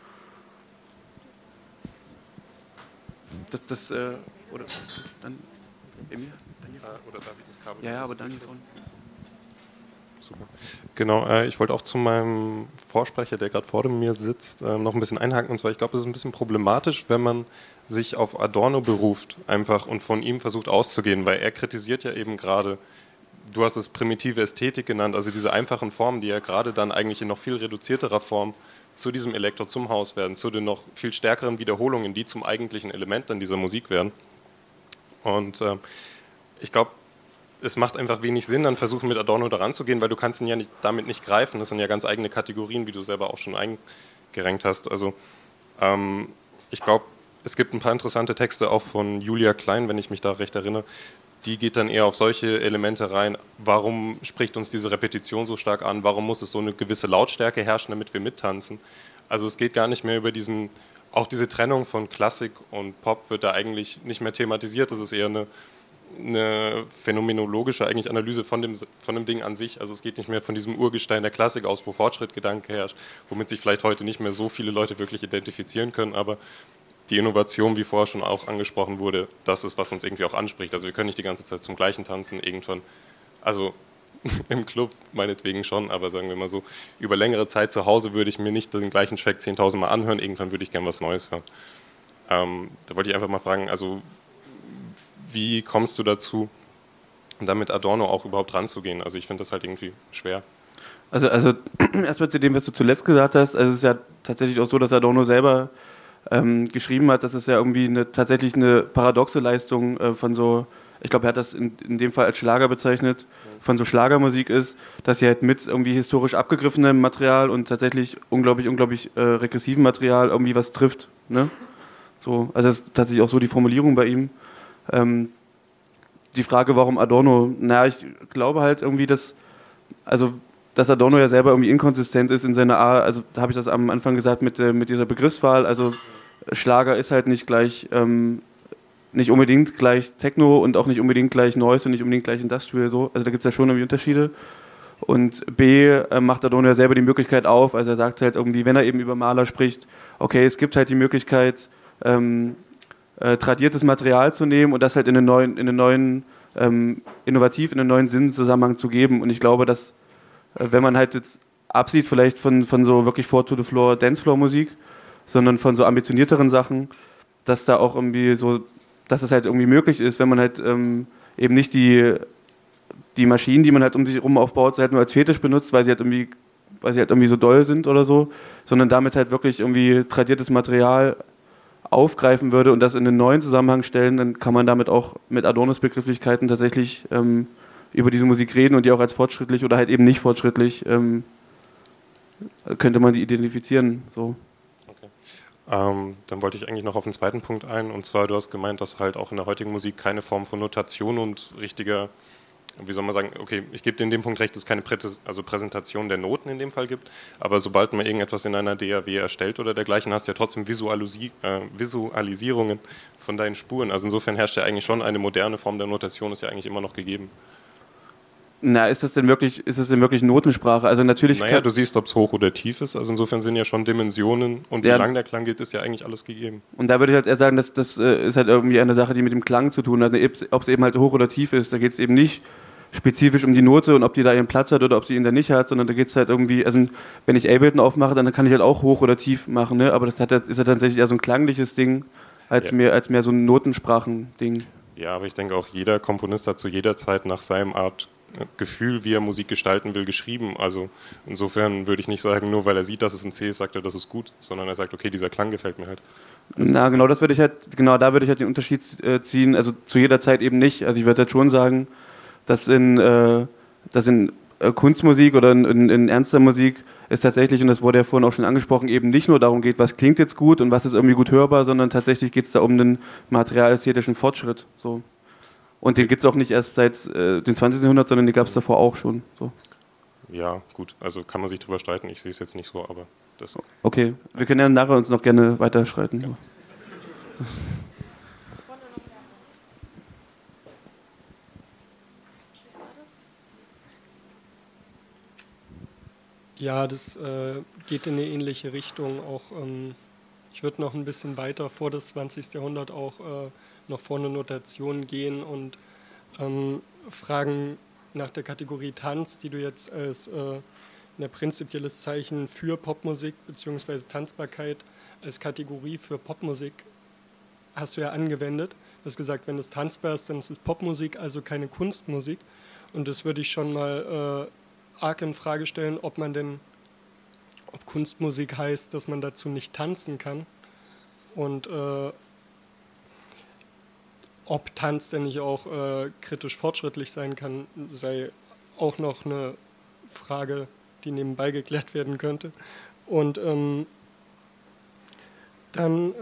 Oder dann Emil? Oder darf ich das Kabel? Ja, aber Daniel von. Super. Genau, ich wollte auch zu meinem Vorsprecher, der gerade vor mir sitzt, noch ein bisschen einhaken. Und zwar, ich glaube, es ist ein bisschen problematisch, wenn man sich auf Adorno beruft einfach und von ihm versucht auszugehen, weil er kritisiert ja eben gerade, du hast es primitive Ästhetik genannt, also diese einfachen Formen, die ja gerade dann eigentlich in noch viel reduzierterer Form zu diesem Elektro zum Haus werden, zu den noch viel stärkeren Wiederholungen, die zum eigentlichen Element dann dieser Musik werden. Und ich glaube, es macht einfach wenig Sinn, dann versuchen mit Adorno daran zu gehen, weil du kannst ihn ja damit nicht greifen. Das sind ja ganz eigene Kategorien, wie du selber auch schon eingerenkt hast. Also ich glaube, es gibt ein paar interessante Texte auch von Julia Klein, wenn ich mich da recht erinnere. Die geht dann eher auf solche Elemente rein. Warum spricht uns diese Repetition so stark an? Warum muss es so eine gewisse Lautstärke herrschen, damit wir mittanzen? Also es geht gar nicht mehr über auch diese Trennung von Klassik und Pop wird da eigentlich nicht mehr thematisiert. Das ist eher eine phänomenologische eigentlich Analyse von dem Ding an sich. Also es geht nicht mehr von diesem Urgestein der Klassik aus, wo Fortschrittgedanke herrscht, womit sich vielleicht heute nicht mehr so viele Leute wirklich identifizieren können, aber die Innovation, wie vorher schon auch angesprochen wurde, das ist, was uns irgendwie auch anspricht. Also wir können nicht die ganze Zeit zum Gleichen tanzen, irgendwann, also im Club meinetwegen schon, aber sagen wir mal so, über längere Zeit zu Hause würde ich mir nicht den gleichen Track 10.000 Mal anhören, irgendwann würde ich gerne was Neues hören. Da wollte ich einfach mal fragen, also wie kommst du dazu, damit Adorno auch überhaupt ranzugehen? Also ich finde das halt irgendwie schwer. Also erstmal zu dem, was du zuletzt gesagt hast, also es ist ja tatsächlich auch so, dass Adorno selber geschrieben hat, dass es ja irgendwie tatsächlich eine paradoxe Leistung von so, ich glaube, er hat das in dem Fall als Schlager bezeichnet, von so Schlagermusik ist, dass sie halt mit irgendwie historisch abgegriffenem Material und tatsächlich unglaublich regressivem Material irgendwie was trifft. Ne? So, also das ist tatsächlich auch so die Formulierung bei ihm. Die Frage, warum Adorno, naja, ich glaube halt irgendwie, dass Adorno ja selber irgendwie inkonsistent ist in seiner Art, also da habe ich das am Anfang gesagt mit dieser Begriffswahl, also Schlager ist halt nicht unbedingt gleich Techno und auch nicht unbedingt gleich Noise und nicht unbedingt gleich Industrial, so, also da gibt es ja schon irgendwie Unterschiede. Und B, macht Adorno ja selber die Möglichkeit auf, also er sagt halt irgendwie, wenn er eben über Mahler spricht, okay, es gibt halt die Möglichkeit, tradiertes Material zu nehmen und das halt in einen neuen innovativ in einen neuen Sinnzusammenhang zu geben. Und ich glaube, dass wenn man halt jetzt absieht vielleicht von so wirklich Four-to-the-Floor Dancefloor-Musik, sondern von so ambitionierteren Sachen, dass da auch irgendwie so, dass es halt irgendwie möglich ist, wenn man halt eben nicht die Maschinen, die man halt um sich herum aufbaut, halt nur als Fetisch benutzt, weil sie halt irgendwie so doll sind oder so, sondern damit halt wirklich irgendwie tradiertes Material aufgreifen würde und das in einen neuen Zusammenhang stellen, dann kann man damit auch mit Adornos Begrifflichkeiten tatsächlich über diese Musik reden und die auch als fortschrittlich oder halt eben nicht fortschrittlich könnte man die identifizieren. So. Dann wollte ich eigentlich noch auf den zweiten Punkt ein, und zwar, du hast gemeint, dass halt auch in der heutigen Musik keine Form von Notation und richtiger, wie soll man sagen, okay, ich gebe dir in dem Punkt recht, dass es keine Präsentation der Noten in dem Fall gibt, aber sobald man irgendetwas in einer DAW erstellt oder dergleichen, hast du ja trotzdem Visualisierungen von deinen Spuren. Also insofern herrscht ja eigentlich schon eine moderne Form der Notation, ist ja eigentlich immer noch gegeben. Na, ist das denn wirklich Notensprache? Also natürlich. Naja, du siehst, ob es hoch oder tief ist. Also insofern sind ja schon Dimensionen und wie lang der Klang geht, ist ja eigentlich alles gegeben. Und da würde ich halt eher sagen, das ist halt irgendwie eine Sache, die mit dem Klang zu tun hat. Ob es eben halt hoch oder tief ist, da geht es eben nicht spezifisch um die Note und ob die da ihren Platz hat oder ob sie ihn da nicht hat, sondern da geht es halt irgendwie, also wenn ich Ableton aufmache, dann kann ich halt auch hoch oder tief machen, ne? Aber ist ja tatsächlich eher so ein klangliches Ding, als mehr so ein Notensprachen-Ding. Ja, aber ich denke auch, jeder Komponist hat zu jeder Zeit nach seinem Art Gefühl, wie er Musik gestalten will, geschrieben. Also insofern würde ich nicht sagen, nur weil er sieht, dass es ein C ist, sagt er, das ist gut, sondern er sagt, okay, dieser Klang gefällt mir halt. Also da würde ich halt den Unterschied ziehen, also zu jeder Zeit eben nicht. Also ich würde halt schon sagen, dass in Kunstmusik oder in ernster Musik es tatsächlich, und das wurde ja vorhin auch schon angesprochen, eben nicht nur darum geht, was klingt jetzt gut und was ist irgendwie gut hörbar, sondern tatsächlich geht es da um den materialästhetischen Fortschritt. So. Und den gibt es auch nicht erst seit dem 20. Jahrhundert, sondern den gab es davor auch schon. So. Ja, gut, also kann man sich drüber streiten, ich sehe es jetzt nicht so, aber das... Okay, wir können ja nachher uns noch gerne weiter streiten. Ja. Ja, das geht in eine ähnliche Richtung. Auch ich würde noch ein bisschen weiter vor das 20. Jahrhundert auch noch vor eine Notation gehen und fragen nach der Kategorie Tanz, die du jetzt als ein prinzipielles Zeichen für Popmusik bzw. Tanzbarkeit als Kategorie für Popmusik hast du ja angewendet. Du hast gesagt, wenn es tanzbar ist, dann ist es Popmusik, also keine Kunstmusik. Und das würde ich schon mal arg in Frage stellen, ob Kunstmusik heißt, dass man dazu nicht tanzen kann und ob Tanz denn nicht auch kritisch fortschrittlich sein kann, sei auch noch eine Frage, die nebenbei geklärt werden könnte. Und dann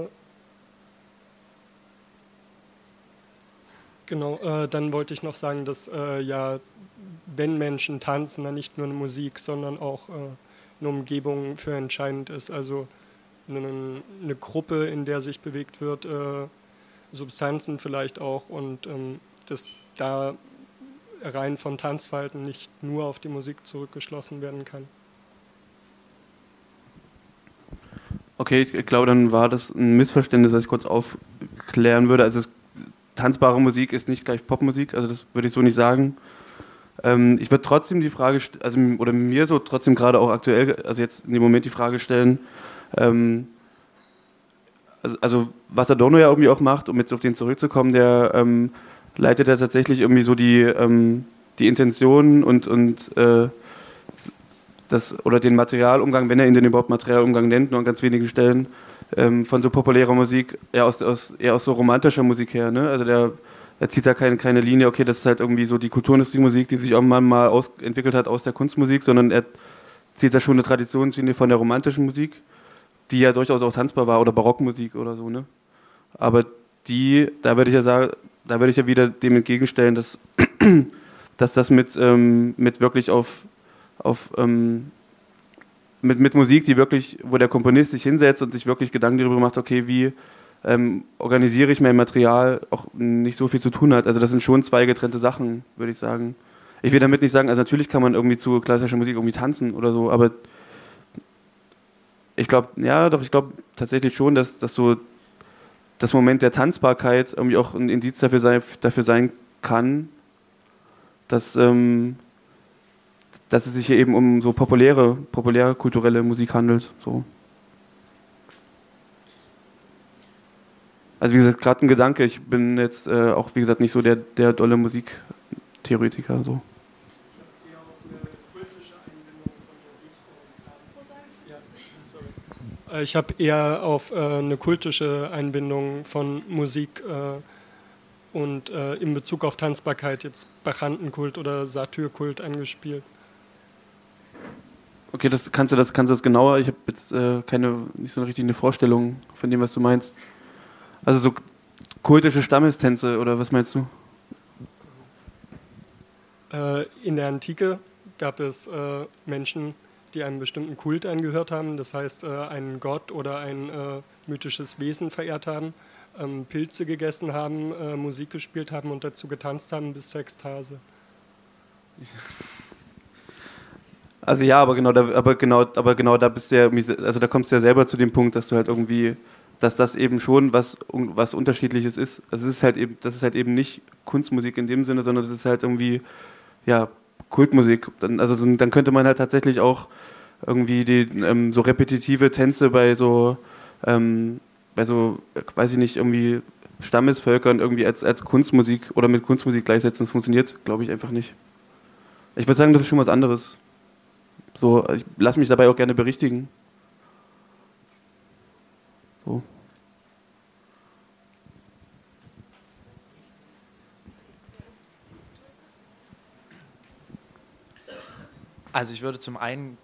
wollte ich noch sagen, dass ja, wenn Menschen tanzen, dann nicht nur eine Musik, sondern auch eine Umgebung für entscheidend ist. Also eine Gruppe, in der sich bewegt wird, Substanzen vielleicht auch, und dass da rein von Tanzverhalten nicht nur auf die Musik zurückgeschlossen werden kann. Okay, ich glaube, dann war das ein Missverständnis, das ich kurz aufklären würde. Also tanzbare Musik ist nicht gleich Popmusik, also das würde ich so nicht sagen. Ich würde trotzdem die Frage, oder mir so trotzdem gerade auch aktuell, also jetzt in dem Moment die Frage stellen, also was Adorno ja irgendwie auch macht, um jetzt auf den zurückzukommen, der leitet ja tatsächlich irgendwie so die Intention und oder den Materialumgang, wenn er ihn denn überhaupt Materialumgang nennt, nur an ganz wenigen Stellen, von so populärer Musik, eher aus so romantischer Musik her. Ne? Also er zieht da keine Linie, okay, das ist halt irgendwie so die Kulturindustrie-Musik, die sich irgendwann mal entwickelt hat aus der Kunstmusik, sondern er zieht da schon eine Traditionslinie von der romantischen Musik, die ja durchaus auch tanzbar war, oder Barockmusik oder so. Ne? Aber da würde ich ja sagen, da würde ich ja wieder dem entgegenstellen, dass das mit wirklich mit Musik, die wirklich, wo der Komponist sich hinsetzt und sich wirklich Gedanken darüber macht, okay, wie organisiere ich mein Material, auch nicht so viel zu tun hat. Also das sind schon zwei getrennte Sachen, würde ich sagen. Ich will damit nicht sagen, also natürlich kann man irgendwie zu klassischer Musik irgendwie tanzen oder so, aber ich glaube tatsächlich schon, dass so das Moment der Tanzbarkeit irgendwie auch ein Indiz dafür sein kann, dass es sich hier eben um so populäre kulturelle Musik handelt. So. Also wie gesagt, gerade ein Gedanke, ich bin jetzt auch, wie gesagt, nicht so der dolle Musiktheoretiker. So. Ich habe eher auf eine kultische Einbindung von Musik und in Bezug auf Tanzbarkeit jetzt Bacchantenkult oder Satyrkult angespielt. Okay, kannst du das genauer? Ich habe jetzt nicht so richtig eine Vorstellung von dem, was du meinst. Also so kultische Stammestänze oder was meinst du? In der Antike gab es Menschen, die einem bestimmten Kult angehört haben, das heißt einen Gott oder ein mythisches Wesen verehrt haben, Pilze gegessen haben, Musik gespielt haben und dazu getanzt haben bis zur Ekstase. Also ja, aber genau da bist du ja irgendwie, also da kommst du ja selber zu dem Punkt, dass du halt irgendwie, dass das eben schon was Unterschiedliches ist. Also das ist halt eben nicht Kunstmusik in dem Sinne, sondern das ist halt irgendwie, ja, Kultmusik. Dann könnte man halt tatsächlich auch irgendwie so repetitive Tänze bei so, weiß ich nicht, irgendwie Stammesvölkern irgendwie als Kunstmusik oder mit Kunstmusik gleichsetzen. Das funktioniert, glaube ich, einfach nicht. Ich würde sagen, das ist schon was anderes. So, ich lasse mich dabei auch gerne berichtigen. So. Also ich würde zum einen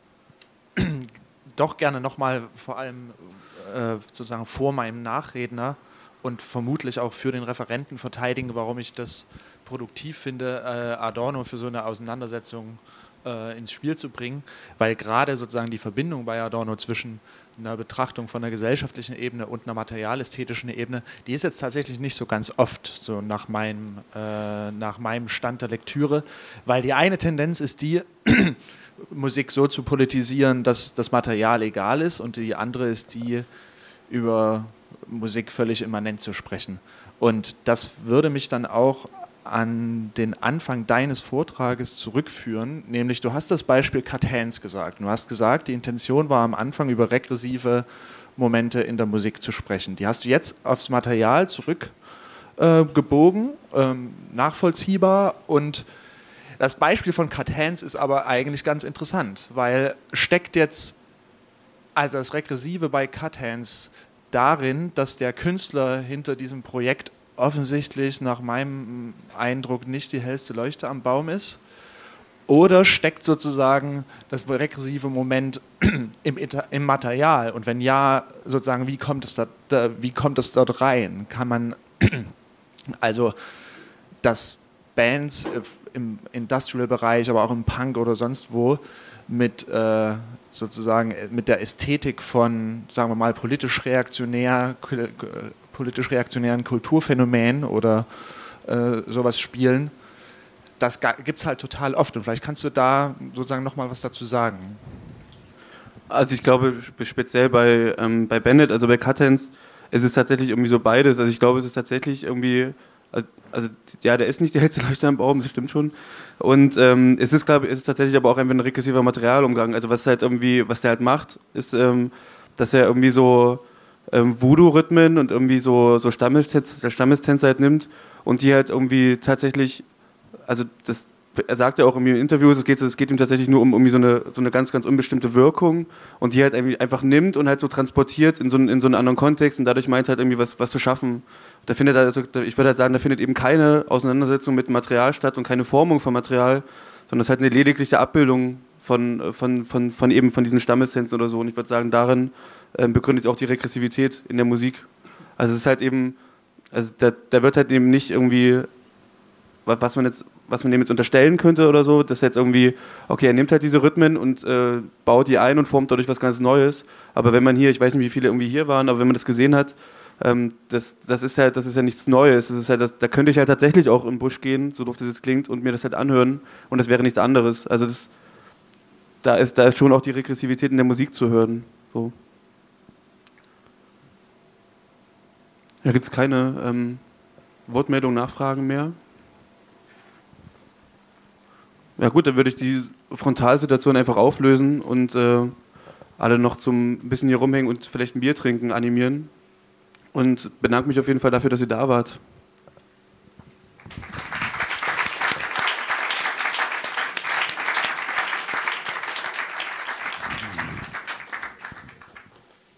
doch gerne nochmal vor allem sozusagen vor meinem Nachredner und vermutlich auch für den Referenten verteidigen, warum ich das produktiv finde, Adorno für so eine Auseinandersetzung ins Spiel zu bringen, weil gerade sozusagen die Verbindung bei Adorno zwischen einer Betrachtung von einer gesellschaftlichen Ebene und einer materialästhetischen Ebene, die ist jetzt tatsächlich nicht so ganz oft so nach meinem Stand der Lektüre, weil die eine Tendenz ist die, Musik so zu politisieren, dass das Material egal ist, und die andere ist die, über Musik völlig immanent zu sprechen. Und das würde mich dann auch an den Anfang deines Vortrages zurückführen, nämlich du hast das Beispiel Cut Hands gesagt. Du hast gesagt, die Intention war am Anfang über regressive Momente in der Musik zu sprechen. Die hast du jetzt aufs Material zurückgebogen, nachvollziehbar, und das Beispiel von Cut Hands ist aber eigentlich ganz interessant, weil steckt jetzt also das Regressive bei Cut Hands darin, dass der Künstler hinter diesem Projekt offensichtlich nach meinem Eindruck nicht die hellste Leuchte am Baum ist? Oder steckt sozusagen das regressive Moment im Material? Und wenn ja, sozusagen, wie kommt es dort rein? Kann man also, dass Bands im Industrial-Bereich, aber auch im Punk oder sonst wo mit sozusagen mit der Ästhetik von, sagen wir mal, politisch reaktionären Kulturphänomenen oder sowas spielen, das gibt es halt total oft. Und vielleicht kannst du da sozusagen nochmal was dazu sagen. Also ich glaube, speziell bei Bennett, also bei Cut Hands, es ist tatsächlich irgendwie so beides. Also ich glaube, es ist tatsächlich irgendwie, also ja, der ist nicht die hellste Leuchte am Baum, das stimmt schon. Und es ist tatsächlich aber auch einfach ein regressiver Materialumgang. Also was der halt macht, ist, dass er irgendwie so Voodoo-Rhythmen und irgendwie so Stammestänze halt nimmt und die halt irgendwie tatsächlich, also er sagt ja auch in Interviews, es geht ihm tatsächlich nur um irgendwie so eine ganz, ganz unbestimmte Wirkung, und die halt irgendwie einfach nimmt und halt so transportiert in so einen anderen Kontext, und dadurch meint halt irgendwie was zu schaffen. Ich würde halt sagen, da findet eben keine Auseinandersetzung mit Material statt und keine Formung von Material, sondern es ist halt eine ledigliche Abbildung von diesen Stammessenzen oder so. Und ich würde sagen, darin begründet auch die Regressivität in der Musik. Also es ist halt eben, also da wird halt eben nicht irgendwie, was man dem jetzt unterstellen könnte oder so, dass jetzt irgendwie, okay, er nimmt halt diese Rhythmen und baut die ein und formt dadurch was ganz Neues. Aber wenn man hier, ich weiß nicht, wie viele irgendwie hier waren, aber wenn man das gesehen hat, das ist ja nichts Neues. Das ist halt, da könnte ich halt tatsächlich auch im Busch gehen, so doof das klingt, und mir das halt anhören, und das wäre nichts anderes. Also da ist schon auch die Regressivität in der Musik zu hören. So. Ja, gibt es keine Wortmeldung, Nachfragen mehr? Ja gut, dann würde ich die Frontalsituation einfach auflösen und alle noch zum ein bisschen hier rumhängen und vielleicht ein Bier trinken animieren. Und bedanke mich auf jeden Fall dafür, dass ihr da wart.